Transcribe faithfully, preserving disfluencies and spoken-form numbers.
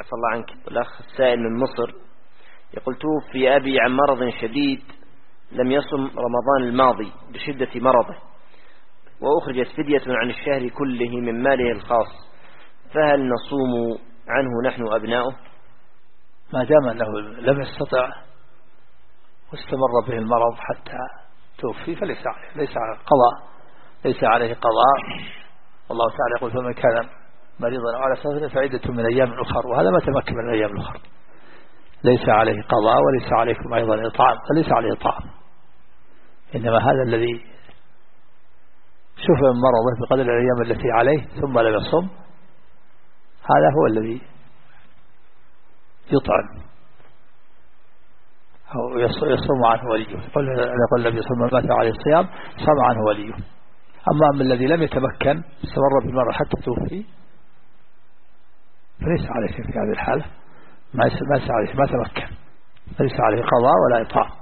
عفى الله عنك. الأخ السائل من مصر يقول توفي أبي عن مرض شديد، لم يصم رمضان الماضي بشدة مرضه، وأخرجت فدية عن الشهر كله من ماله الخاص، فهل نصوم عنه نحن أبناؤه؟ ما دام أنه لم يستطع واستمر به المرض حتى توفي فليس عليه ليس عليه قضاء ليس عليه قضاء. والله تعالى يقول فمن كان مريضا أو على سفر فعدة من أيام أخر، وهذا ما تمكن من الأيام الأخر. ليس عليه قضاء وليس عليكم أيضا إطعام، فليس عليه طعام، إنما هذا الذي شفى من مرضه بقدر الأيام التي عليه ثم لم يصم، هذا هو الذي يطعم أو يصوم عنه وليه. يقول النبي صلى الله عليه وسلم مات عليه الصيام صام عنه وليه. أما من الذي لم يتمكن استمر بالمرض حتى توفي فليس عليه في هذه الحالة، ما عليه ما تمكن، ليس عليه قضاء ولا إطعام.